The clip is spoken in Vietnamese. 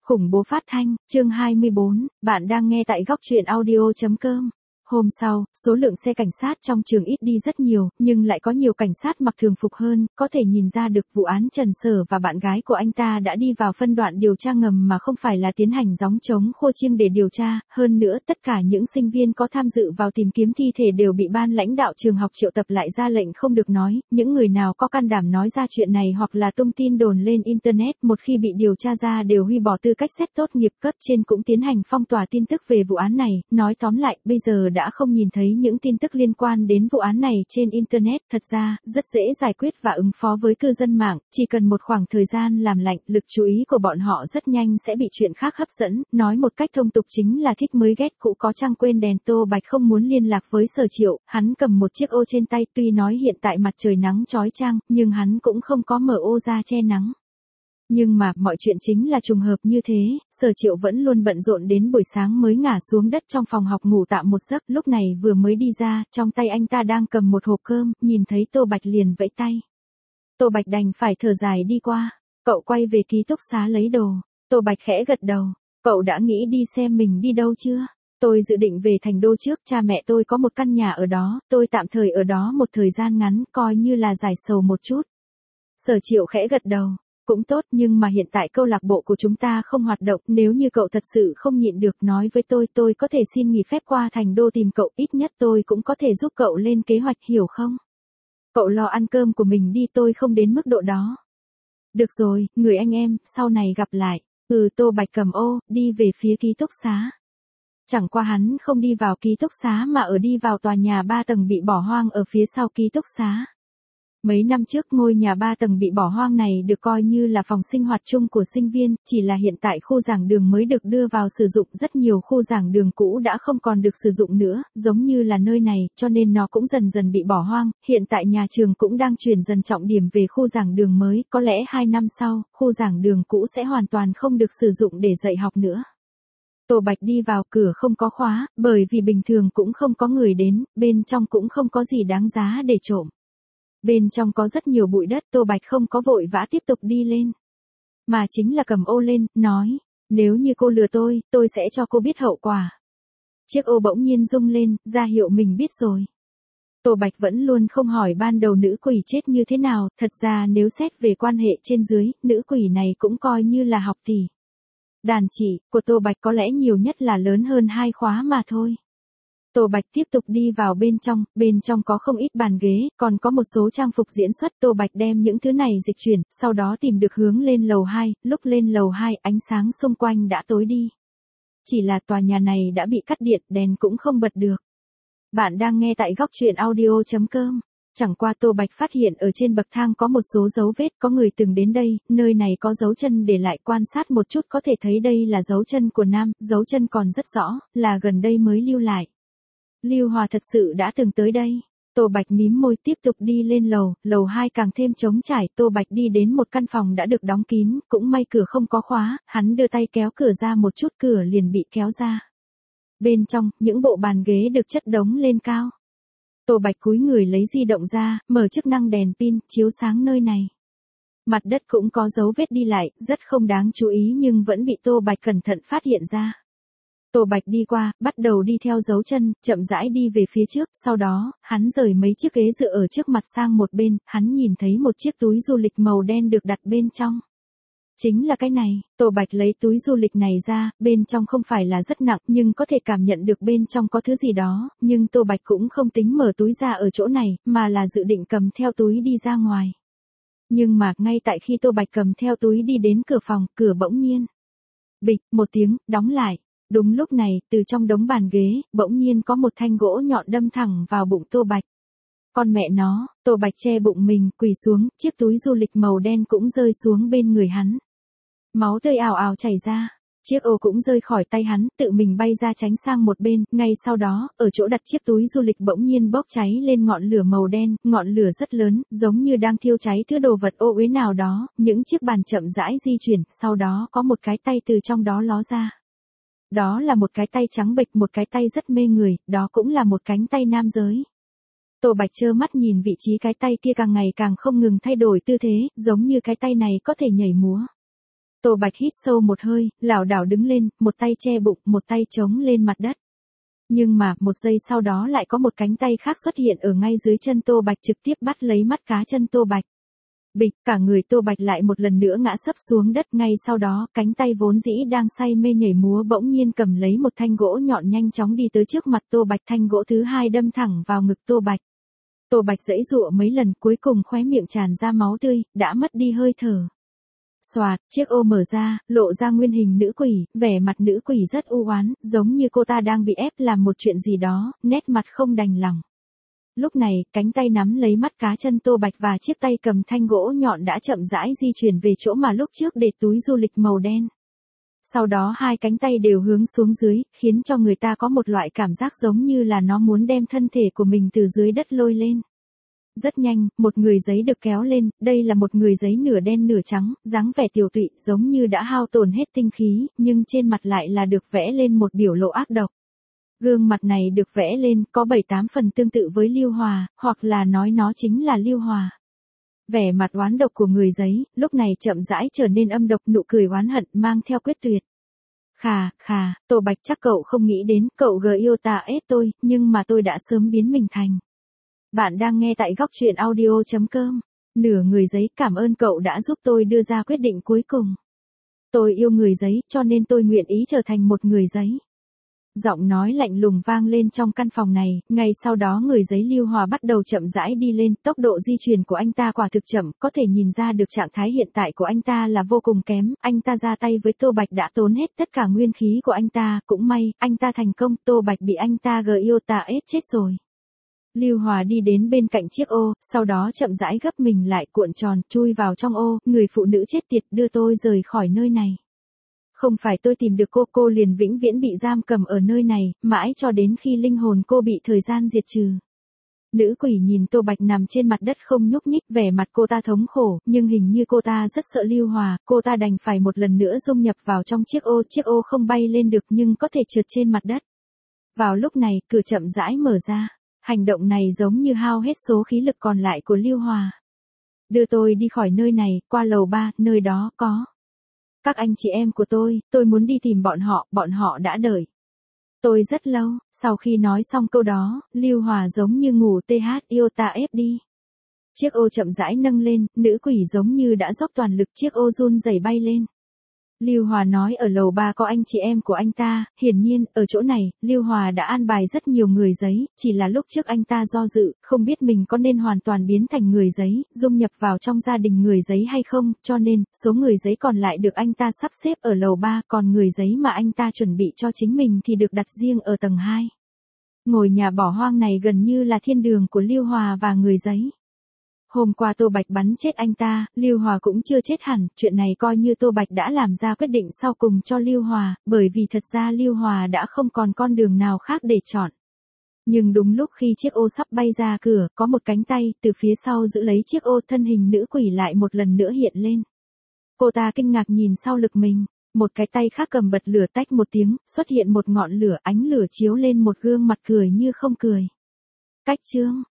Khủng bố phát thanh, chương 24, bạn đang nghe tại góc truyện audio.com. Hôm sau, số lượng xe cảnh sát trong trường ít đi rất nhiều, nhưng lại có nhiều cảnh sát mặc thường phục hơn, có thể nhìn ra được vụ án Trần Sở và bạn gái của anh ta đã đi vào phân đoạn điều tra ngầm mà không phải là tiến hành gióng trống khô chiêng để điều tra. Hơn nữa, tất cả những sinh viên có tham dự vào tìm kiếm thi thể đều bị ban lãnh đạo trường học triệu tập lại ra lệnh không được nói, những người nào có can đảm nói ra chuyện này hoặc là tung tin đồn lên Internet một khi bị điều tra ra đều huy bỏ tư cách xét tốt nghiệp. Cấp trên cũng tiến hành phong tỏa tin tức về vụ án này, nói tóm lại, bây giờ đã không nhìn thấy những tin tức liên quan đến vụ án này trên Internet. Thật ra, rất dễ giải quyết và ứng phó với cư dân mạng, chỉ cần một khoảng thời gian làm lạnh, lực chú ý của bọn họ rất nhanh sẽ bị chuyện khác hấp dẫn, nói một cách thông tục chính là thích mới ghét cũ có trăng quên đèn. Tô Bạch không muốn liên lạc với Sở Triệu, hắn cầm một chiếc ô trên tay, tuy nói hiện tại mặt trời nắng chói chang, nhưng hắn cũng không có mở ô ra che nắng. Nhưng mà, mọi chuyện chính là trùng hợp như thế, Sở Triệu vẫn luôn bận rộn đến buổi sáng mới ngả xuống đất trong phòng học ngủ tạm một giấc, lúc này vừa mới đi ra, trong tay anh ta đang cầm một hộp cơm, nhìn thấy Tô Bạch liền vẫy tay. Tô Bạch đành phải thở dài đi qua, cậu quay về ký túc xá lấy đồ, Tô Bạch khẽ gật đầu, cậu đã nghĩ đi xem mình đi đâu chưa? Tôi dự định về Thành Đô trước, cha mẹ tôi có một căn nhà ở đó, tôi tạm thời ở đó một thời gian ngắn, coi như là giải sầu một chút. Sở Triệu khẽ gật đầu. Cũng tốt, nhưng mà hiện tại câu lạc bộ của chúng ta không hoạt động, nếu như cậu thật sự không nhịn được nói với tôi có thể xin nghỉ phép qua Thành Đô tìm cậu, ít nhất tôi cũng có thể giúp cậu lên kế hoạch, hiểu không? Cậu lo ăn cơm của mình đi, tôi không đến mức độ đó. Được rồi, người anh em, sau này gặp lại. Tô Bạch cầm ô, đi về phía ký túc xá. Chẳng qua hắn không đi vào ký túc xá mà ở đi vào tòa nhà 3 tầng bị bỏ hoang ở phía sau ký túc xá. Mấy năm trước ngôi nhà 3 tầng bị bỏ hoang này được coi như là phòng sinh hoạt chung của sinh viên, chỉ là hiện tại khu giảng đường mới được đưa vào sử dụng, rất nhiều khu giảng đường cũ đã không còn được sử dụng nữa, giống như là nơi này, cho nên nó cũng dần dần bị bỏ hoang, hiện tại nhà trường cũng đang chuyển dần trọng điểm về khu giảng đường mới, có lẽ 2 năm sau, khu giảng đường cũ sẽ hoàn toàn không được sử dụng để dạy học nữa. Tô Bạch đi vào, cửa không có khóa, bởi vì bình thường cũng không có người đến, bên trong cũng không có gì đáng giá để trộm. Bên trong có rất nhiều bụi đất, Tô Bạch không có vội vã tiếp tục đi lên. Mà chính là cầm ô lên, nói, nếu như cô lừa tôi sẽ cho cô biết hậu quả. Chiếc ô bỗng nhiên rung lên, ra hiệu mình biết rồi. Tô Bạch vẫn luôn không hỏi ban đầu nữ quỷ chết như thế nào, thật ra nếu xét về quan hệ trên dưới, nữ quỷ này cũng coi như là học tỷ. Đàn chị của Tô Bạch có lẽ nhiều nhất là lớn hơn 2 khóa mà thôi. Tô Bạch tiếp tục đi vào bên trong có không ít bàn ghế, còn có một số trang phục diễn xuất. Tô Bạch đem những thứ này dịch chuyển, sau đó tìm được hướng lên lầu 2, lúc lên lầu 2 ánh sáng xung quanh đã tối đi. Chỉ là tòa nhà này đã bị cắt điện, đèn cũng không bật được. Bạn đang nghe tại góc truyện audio.com. Chẳng qua Tô Bạch phát hiện ở trên bậc thang có một số dấu vết, có người từng đến đây, nơi này có dấu chân để lại, quan sát một chút có thể thấy đây là dấu chân của nam, dấu chân còn rất rõ, là gần đây mới lưu lại. Lưu Hòa thật sự đã từng tới đây. Tô Bạch mím môi tiếp tục đi lên lầu 2 càng thêm trống trải. Tô Bạch đi đến một căn phòng đã được đóng kín, cũng may cửa không có khóa, hắn đưa tay kéo cửa ra một chút, cửa liền bị kéo ra. Bên trong, những bộ bàn ghế được chất đống lên cao. Tô Bạch cúi người lấy di động ra, mở chức năng đèn pin, chiếu sáng nơi này. Mặt đất cũng có dấu vết đi lại, rất không đáng chú ý nhưng vẫn bị Tô Bạch cẩn thận phát hiện ra. Tô Bạch đi qua, bắt đầu đi theo dấu chân, chậm rãi đi về phía trước, sau đó, hắn rời mấy chiếc ghế dựa ở trước mặt sang một bên, hắn nhìn thấy một chiếc túi du lịch màu đen được đặt bên trong. Chính là cái này, Tô Bạch lấy túi du lịch này ra, bên trong không phải là rất nặng, nhưng có thể cảm nhận được bên trong có thứ gì đó, nhưng Tô Bạch cũng không tính mở túi ra ở chỗ này, mà là dự định cầm theo túi đi ra ngoài. Nhưng mà, ngay tại khi Tô Bạch cầm theo túi đi đến cửa phòng, cửa bỗng nhiên. Bịch, một tiếng, đóng lại. Đúng lúc này, từ trong đống bàn ghế, bỗng nhiên có một thanh gỗ nhọn đâm thẳng vào bụng Tô Bạch. Con mẹ nó, Tô Bạch che bụng mình, quỳ xuống, chiếc túi du lịch màu đen cũng rơi xuống bên người hắn. Máu tươi ào ào chảy ra, chiếc ô cũng rơi khỏi tay hắn, tự mình bay ra tránh sang một bên, ngay sau đó, ở chỗ đặt chiếc túi du lịch bỗng nhiên bốc cháy lên ngọn lửa màu đen, ngọn lửa rất lớn, giống như đang thiêu cháy thứ đồ vật ô uế nào đó, những chiếc bàn chậm rãi di chuyển, sau đó có một cái tay từ trong đó ló ra. Đó là một cái tay trắng bệch, một cái tay rất mê người, đó cũng là một cánh tay nam giới. Tô Bạch trơ mắt nhìn vị trí cái tay kia càng ngày càng không ngừng thay đổi tư thế, giống như cái tay này có thể nhảy múa. Tô Bạch hít sâu một hơi, lảo đảo đứng lên, một tay che bụng, một tay chống lên mặt đất. Nhưng mà, một giây sau đó lại có một cánh tay khác xuất hiện ở ngay dưới chân Tô Bạch trực tiếp bắt lấy mắt cá chân Tô Bạch. Bịch, cả người Tô Bạch lại một lần nữa ngã sấp xuống đất, ngay sau đó, cánh tay vốn dĩ đang say mê nhảy múa bỗng nhiên cầm lấy một thanh gỗ nhọn nhanh chóng đi tới trước mặt Tô Bạch, thanh gỗ thứ hai đâm thẳng vào ngực Tô Bạch. Tô Bạch giãy giụa mấy lần, cuối cùng khóe miệng tràn ra máu tươi, đã mất đi hơi thở. Xoạt, chiếc ô mở ra, lộ ra nguyên hình nữ quỷ, vẻ mặt nữ quỷ rất u oán, giống như cô ta đang bị ép làm một chuyện gì đó, nét mặt không đành lòng. Lúc này, cánh tay nắm lấy mắt cá chân Tô Bạch và chiếc tay cầm thanh gỗ nhọn đã chậm rãi di chuyển về chỗ mà lúc trước để túi du lịch màu đen. Sau đó hai cánh tay đều hướng xuống dưới, khiến cho người ta có một loại cảm giác giống như là nó muốn đem thân thể của mình từ dưới đất lôi lên. Rất nhanh, một người giấy được kéo lên, đây là một người giấy nửa đen nửa trắng, dáng vẻ tiều tụy, giống như đã hao tổn hết tinh khí, nhưng trên mặt lại là được vẽ lên một biểu lộ ác độc. Gương mặt này được vẽ lên, có 7-8 phần tương tự với Lưu Hòa, hoặc là nói nó chính là Lưu Hòa. Vẻ mặt oán độc của người giấy, lúc này chậm rãi trở nên âm độc, nụ cười oán hận mang theo quyết tuyệt. Khà, Tô Bạch, chắc cậu không nghĩ đến, cậu yêu ta ết tôi, nhưng mà tôi đã sớm biến mình thành. Bạn đang nghe tại góc truyện audio.com. Nửa người giấy, cảm ơn cậu đã giúp tôi đưa ra quyết định cuối cùng. Tôi yêu người giấy, cho nên tôi nguyện ý trở thành một người giấy. Giọng nói lạnh lùng vang lên trong căn phòng này, ngay sau đó người giấy Lưu Hòa bắt đầu chậm rãi đi lên, tốc độ di chuyển của anh ta quả thực chậm, có thể nhìn ra được trạng thái hiện tại của anh ta là vô cùng kém, anh ta ra tay với Tô Bạch đã tốn hết tất cả nguyên khí của anh ta, cũng may, anh ta thành công, Tô Bạch bị anh ta yêu ta ết chết rồi. Lưu Hòa đi đến bên cạnh chiếc ô, sau đó chậm rãi gấp mình lại cuộn tròn, chui vào trong ô, người phụ nữ chết tiệt, đưa tôi rời khỏi nơi này. Không phải tôi tìm được cô liền vĩnh viễn bị giam cầm ở nơi này, mãi cho đến khi linh hồn cô bị thời gian diệt trừ. Nữ quỷ nhìn Tô Bạch nằm trên mặt đất không nhúc nhích, vẻ mặt cô ta thống khổ, nhưng hình như cô ta rất sợ Lưu Hòa, cô ta đành phải một lần nữa dung nhập vào trong chiếc ô không bay lên được nhưng có thể trượt trên mặt đất. Vào lúc này, cửa chậm rãi mở ra. Hành động này giống như hao hết số khí lực còn lại của Lưu Hòa. Đưa tôi đi khỏi nơi này, qua lầu 3, nơi đó có các anh chị em của tôi muốn đi tìm bọn họ đã đợi tôi rất lâu. Sau khi nói xong câu đó, Lưu Hòa giống như ngủ yêu ta ép đi. Chiếc ô chậm rãi nâng lên, nữ quỷ giống như đã dốc toàn lực, chiếc ô run rẩy bay lên. Lưu Hòa nói ở lầu 3 có anh chị em của anh ta, hiển nhiên, ở chỗ này, Lưu Hòa đã an bài rất nhiều người giấy, chỉ là lúc trước anh ta do dự, không biết mình có nên hoàn toàn biến thành người giấy, dung nhập vào trong gia đình người giấy hay không, cho nên, số người giấy còn lại được anh ta sắp xếp ở lầu 3, còn người giấy mà anh ta chuẩn bị cho chính mình thì được đặt riêng ở tầng 2. Ngôi nhà bỏ hoang này gần như là thiên đường của Lưu Hòa và người giấy. Hôm qua Tô Bạch bắn chết anh ta, Lưu Hòa cũng chưa chết hẳn, chuyện này coi như Tô Bạch đã làm ra quyết định sau cùng cho Lưu Hòa, bởi vì thật ra Lưu Hòa đã không còn con đường nào khác để chọn. Nhưng đúng lúc khi chiếc ô sắp bay ra cửa, có một cánh tay từ phía sau giữ lấy chiếc ô, thân hình nữ quỷ lại một lần nữa hiện lên. Cô ta kinh ngạc nhìn sau lưng mình, một cái tay khác cầm bật lửa, tách một tiếng, xuất hiện một ngọn lửa, ánh lửa chiếu lên một gương mặt cười như không cười. Cách chương